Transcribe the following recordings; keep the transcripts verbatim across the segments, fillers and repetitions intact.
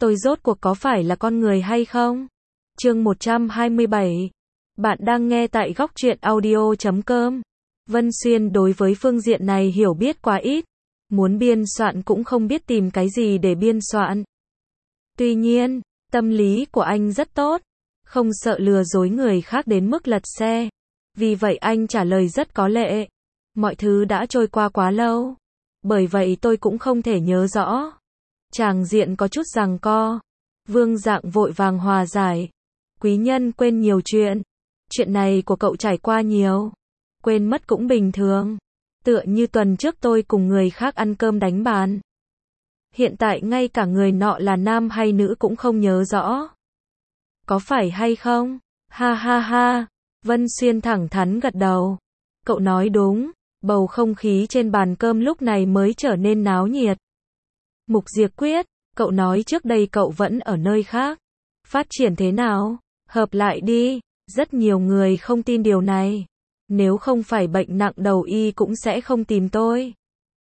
tôi rốt cuộc có phải là con người hay không? Chương một trăm hai mươi bảy. Bạn đang nghe tại góc truyện audio chấm com. Vân Xuyên đối với phương diện này hiểu biết quá ít, muốn biên soạn cũng không biết tìm cái gì để biên soạn. Tuy nhiên, tâm lý của anh rất tốt, không sợ lừa dối người khác đến mức lật xe. Vì vậy anh trả lời rất có lệ. Mọi thứ đã trôi qua quá lâu, bởi vậy tôi cũng không thể nhớ rõ. Tràng diện có chút giằng co. Vương Dạng vội vàng hòa giải. Quý nhân quên nhiều chuyện. Chuyện này của cậu trải qua nhiều, quên mất cũng bình thường. Tựa như tuần trước tôi cùng người khác ăn cơm đánh bàn. Hiện tại ngay cả người nọ là nam hay nữ cũng không nhớ rõ. Có phải hay không? Ha ha ha. Vân Xuyên thẳng thắn gật đầu. Cậu nói đúng. Bầu không khí trên bàn cơm lúc này mới trở nên náo nhiệt. Mục Diệp Quyết, cậu nói trước đây cậu vẫn ở nơi khác. Phát triển thế nào? Hợp lại đi. Rất nhiều người không tin điều này. Nếu không phải bệnh nặng đầu y cũng sẽ không tìm tôi.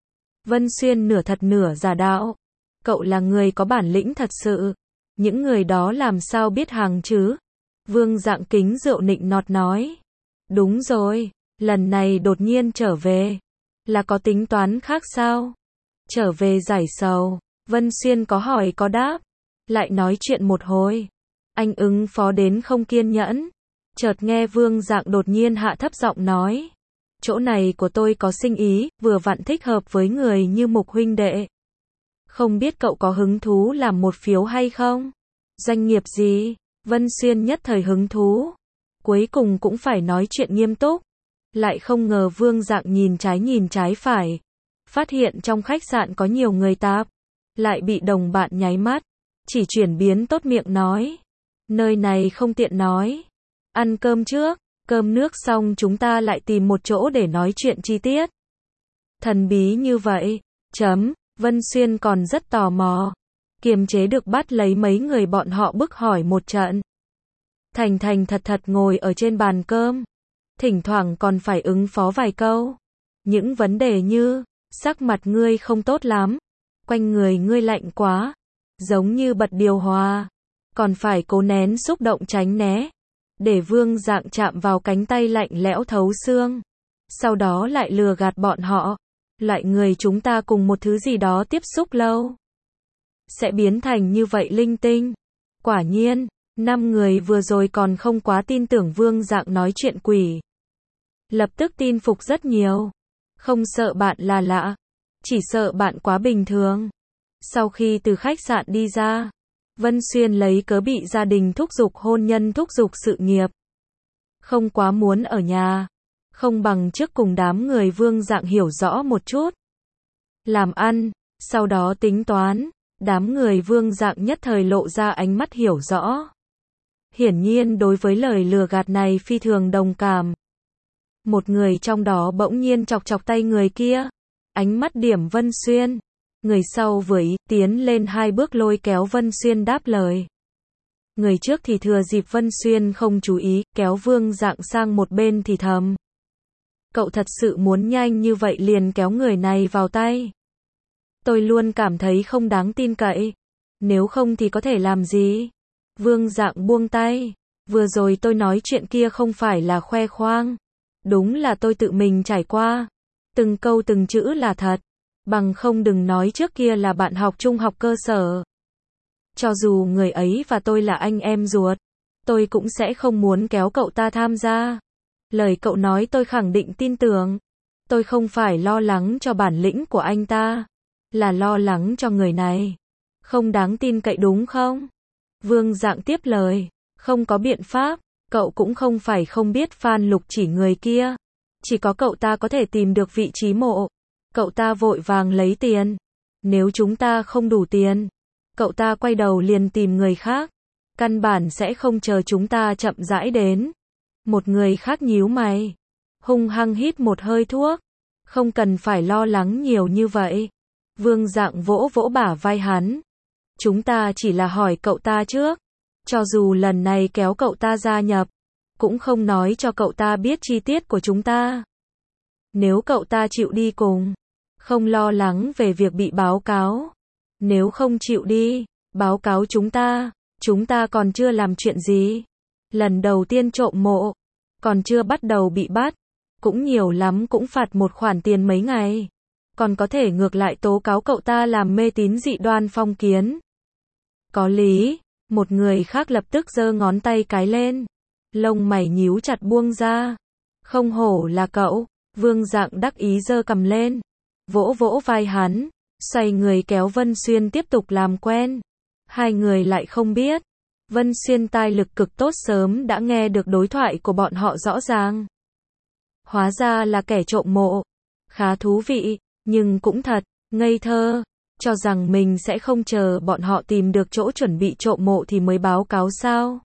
Vân Xuyên nửa thật nửa giả đạo. Cậu là người có bản lĩnh thật sự. Những người đó làm sao biết hàng chứ? Vương Dạng kính rượu nịnh nọt nói. Đúng rồi, lần này đột nhiên trở về. Là có tính toán khác sao? Trở về giải sầu. Vân Xuyên có hỏi có đáp. Lại nói chuyện một hồi. Anh ứng phó đến không kiên nhẫn. Chợt nghe Vương Dạng đột nhiên hạ thấp giọng nói. Chỗ này của tôi có sinh ý, vừa vặn thích hợp với người như Mục huynh đệ. Không biết cậu có hứng thú làm một phiếu hay không? Doanh nghiệp gì? Vân Xuyên nhất thời hứng thú. Cuối cùng cũng phải nói chuyện nghiêm túc. Lại không ngờ Vương Dạng nhìn trái nhìn trái phải. Phát hiện trong khách sạn có nhiều người tạp. Lại bị đồng bạn nháy mắt. Chỉ chuyển biến tốt miệng nói. Nơi này không tiện nói. Ăn cơm trước, cơm nước xong chúng ta lại tìm một chỗ để nói chuyện chi tiết. Thần bí như vậy. Chấm. Vân Xuyên còn rất tò mò. Kiềm chế được bắt lấy mấy người bọn họ bức hỏi một trận. Thành thành thật thật ngồi ở trên bàn cơm. Thỉnh thoảng còn phải ứng phó vài câu. Những vấn đề như, sắc mặt ngươi không tốt lắm. Quanh người ngươi lạnh quá. Giống như bật điều hòa. Còn phải cố nén xúc động tránh né. Để Vương Dạng chạm vào cánh tay lạnh lẽo thấu xương. Sau đó lại lừa gạt bọn họ. Loại người chúng ta cùng một thứ gì đó tiếp xúc lâu. Sẽ biến thành như vậy linh tinh. Quả nhiên, năm người vừa rồi còn không quá tin tưởng Vương Dạng nói chuyện quỷ. Lập tức tin phục rất nhiều. Không sợ bạn là lạ. Chỉ sợ bạn quá bình thường. Sau khi từ khách sạn đi ra, Vân Xuyên lấy cớ bị gia đình thúc giục hôn nhân thúc giục sự nghiệp. Không quá muốn ở nhà. Không bằng trước cùng đám người Vương Dạng hiểu rõ một chút. Làm ăn, sau đó tính toán. Đám người Vương Dạng nhất thời lộ ra ánh mắt hiểu rõ. Hiển nhiên đối với lời lừa gạt này phi thường đồng cảm. Một người trong đó bỗng nhiên chọc chọc tay người kia. Ánh mắt điểm Vân Xuyên. Người sau vừa ý tiến lên hai bước lôi kéo Vân Xuyên đáp lời. Người trước thì thừa dịp Vân Xuyên không chú ý, kéo Vương Dạng sang một bên thì thầm. Cậu thật sự muốn nhanh như vậy liền kéo người này vào tay. Tôi luôn cảm thấy không đáng tin cậy. Nếu không thì có thể làm gì? Vương Dạng buông tay. Vừa rồi tôi nói chuyện kia không phải là khoe khoang. Đúng là tôi tự mình trải qua. Từng câu từng chữ là thật. Bằng không đừng nói trước kia là bạn học trung học cơ sở. Cho dù người ấy và tôi là anh em ruột, tôi cũng sẽ không muốn kéo cậu ta tham gia. Lời cậu nói tôi khẳng định tin tưởng. Tôi không phải lo lắng cho bản lĩnh của anh ta, là lo lắng cho người này. Không đáng tin cậy đúng không? Vương Dạng tiếp lời. Không có biện pháp. Cậu cũng không phải không biết Phan Lục chỉ người kia. Chỉ có cậu ta có thể tìm được vị trí mộ. Cậu ta vội vàng lấy tiền. Nếu chúng ta không đủ tiền, cậu ta quay đầu liền tìm người khác. Căn bản sẽ không chờ chúng ta chậm rãi đến. Một người khác nhíu mày. Hung hăng hít một hơi thuốc. Không cần phải lo lắng nhiều như vậy. Vương Dạng vỗ vỗ bả vai hắn. Chúng ta chỉ là hỏi cậu ta trước. Cho dù lần này kéo cậu ta gia nhập, cũng không nói cho cậu ta biết chi tiết của chúng ta. Nếu cậu ta chịu đi cùng, không lo lắng về việc bị báo cáo. Nếu không chịu đi, Báo cáo chúng ta, chúng ta còn chưa làm chuyện gì. Lần đầu tiên trộm mộ, còn chưa bắt đầu bị bắt, cũng nhiều lắm cũng phạt một khoản tiền mấy ngày. Còn có thể ngược lại tố cáo cậu ta làm mê tín dị đoan phong kiến. Có lý, một người khác lập tức giơ ngón tay cái lên. Lông mày nhíu chặt buông ra. Không hổ là cậu, Vương Dạng đắc ý giơ cầm lên. Vỗ vỗ vai hắn, xoay người kéo Vân Xuyên tiếp tục làm quen. Hai người lại không biết. Vân Xuyên tai lực cực tốt sớm đã nghe được đối thoại của bọn họ rõ ràng. Hóa ra là kẻ trộm mộ. Khá thú vị, nhưng cũng thật, ngây thơ. Cho rằng mình sẽ không chờ bọn họ tìm được chỗ chuẩn bị trộm mộ thì mới báo cáo sao.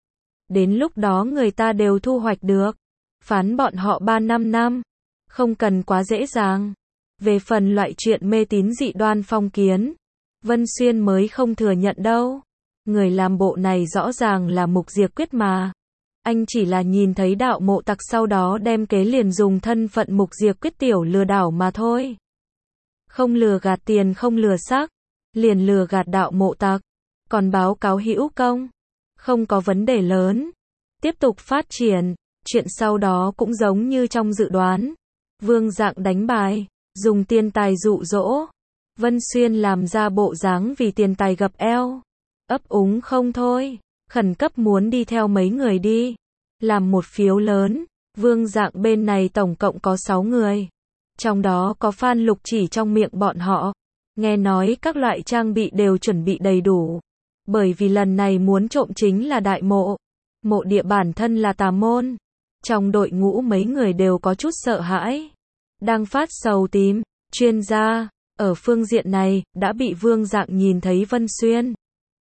Đến lúc đó người ta đều thu hoạch được. Phán bọn họ ba năm năm. Không cần quá dễ dàng. Về phần loại chuyện mê tín dị đoan phong kiến, Vân Xuyên mới không thừa nhận đâu. Người làm bộ này rõ ràng là Mục Diệp Quyết mà. Anh chỉ là nhìn thấy đạo mộ tặc sau đó đem kế liền dùng thân phận Mục Diệp Quyết tiểu lừa đảo mà thôi. Không lừa gạt tiền không lừa xác, liền lừa gạt đạo mộ tặc. Còn báo cáo hữu công, không có vấn đề lớn. Tiếp tục phát triển, chuyện sau đó cũng giống như trong dự đoán. Vương Dạng đánh bài, dùng tiền tài dụ dỗ. Vân Xuyên làm ra bộ dáng vì tiền tài gập eo. Ấp úng không thôi, khẩn cấp muốn đi theo mấy người đi. Làm một phiếu lớn, Vương Dạng bên này tổng cộng có sáu người. Trong đó có Phan Lục Chỉ trong miệng bọn họ. Nghe nói các loại trang bị đều chuẩn bị đầy đủ. Bởi vì lần này muốn trộm chính là đại mộ. Mộ địa bản thân là tà môn. Trong đội ngũ mấy người đều có chút sợ hãi. Đang phát sầu tím, chuyên gia, ở phương diện này, đã bị Vương Dạng nhìn thấy Vân Xuyên.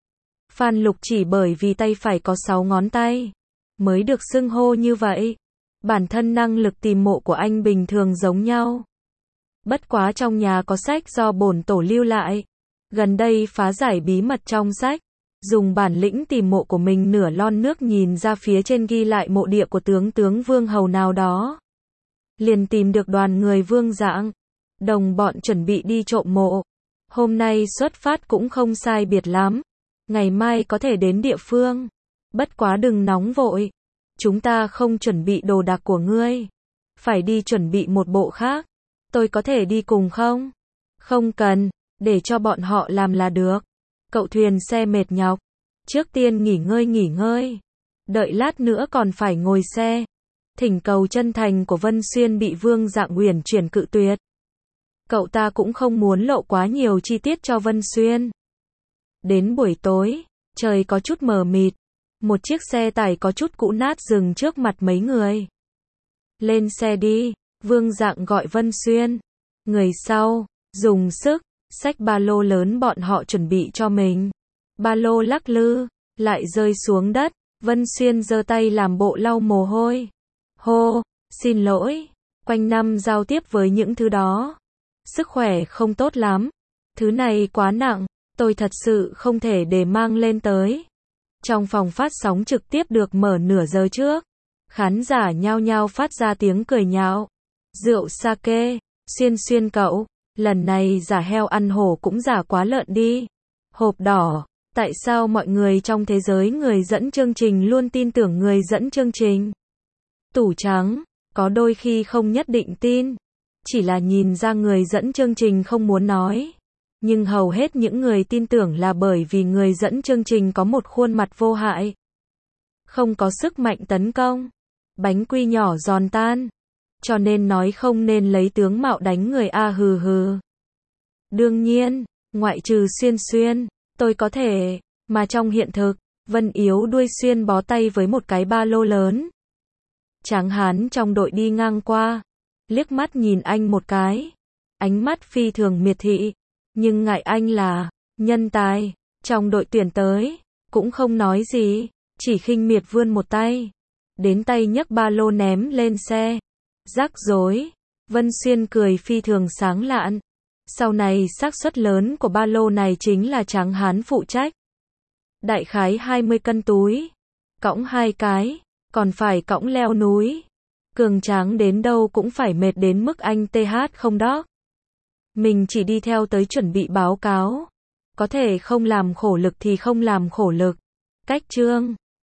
Phan Lục Chỉ bởi vì tay phải có sáu ngón tay, mới được xưng hô như vậy. Bản thân năng lực tìm mộ của anh bình thường giống nhau. Bất quá trong nhà có sách do bổn tổ lưu lại. Gần đây phá giải bí mật trong sách. Dùng bản lĩnh tìm mộ của mình nửa lon nước nhìn ra phía trên ghi lại mộ địa của tướng tướng Vương Hầu nào đó. Liền tìm được đoàn người Vương Dạng. Đồng bọn chuẩn bị đi trộm mộ. Hôm nay xuất phát cũng không sai biệt lắm. Ngày mai có thể đến địa phương. Bất quá đừng nóng vội. Chúng ta không chuẩn bị đồ đạc của ngươi. Phải đi chuẩn bị một bộ khác. Tôi có thể đi cùng không? Không cần, để cho bọn họ làm là được. Cậu thuyền xe mệt nhọc. Trước tiên nghỉ ngơi nghỉ ngơi. Đợi lát nữa còn phải ngồi xe. Thỉnh cầu chân thành của Vân Xuyên bị Vương Dạng uyển chuyển cự tuyệt. Cậu ta cũng không muốn lộ quá nhiều chi tiết cho Vân Xuyên. Đến buổi tối, trời có chút mờ mịt. Một chiếc xe tải có chút cũ nát dừng trước mặt mấy người. Lên xe đi, Vương Dạng gọi Vân Xuyên. Người sau, dùng sức, xách ba lô lớn bọn họ chuẩn bị cho mình. Ba lô lắc lư, lại rơi xuống đất. Vân Xuyên giơ tay làm bộ lau mồ hôi. Hô, xin lỗi, quanh năm giao tiếp với những thứ đó. Sức khỏe không tốt lắm. Thứ này quá nặng, tôi thật sự không thể để mang lên tới. Trong phòng phát sóng trực tiếp được mở nửa giờ trước. Khán giả nhao nhao phát ra tiếng cười nhạo. Rượu sake, Xuyên Xuyên cậu, lần này giả heo ăn hổ cũng giả quá lợn đi. Hộp đỏ, tại sao mọi người trong thế giới người dẫn chương trình luôn tin tưởng người dẫn chương trình? Tủ trắng, có đôi khi không nhất định tin. Chỉ là nhìn ra người dẫn chương trình không muốn nói. Nhưng hầu hết những người tin tưởng là bởi vì người dẫn chương trình có một khuôn mặt vô hại. Không có sức mạnh tấn công. Bánh quy nhỏ giòn tan. Cho nên nói không nên lấy tướng mạo đánh người a hừ hừ. Đương nhiên, ngoại trừ Xuyên Xuyên, tôi có thể, mà trong hiện thực, Vân yếu đuôi Xuyên bó tay với một cái ba lô lớn. Tráng hán trong đội đi ngang qua, liếc mắt nhìn anh một cái. Ánh mắt phi thường miệt thị, nhưng ngại anh là nhân tài, trong đội tuyển tới, cũng không nói gì, chỉ khinh miệt vươn một tay. Đến tay nhấc ba lô ném lên xe. Rắc rối. Vân Xuyên cười phi thường sáng lạn. Sau này xác suất lớn của ba lô này chính là tráng hán phụ trách. Đại khái hai mươi cân túi. Cõng hai cái, còn phải cõng leo núi. Cường tráng đến đâu cũng phải mệt đến mức anh tê hát không đó. Mình chỉ đi theo tới chuẩn bị báo cáo. có thể không làm khổ lực thì không làm khổ lực. Cách chương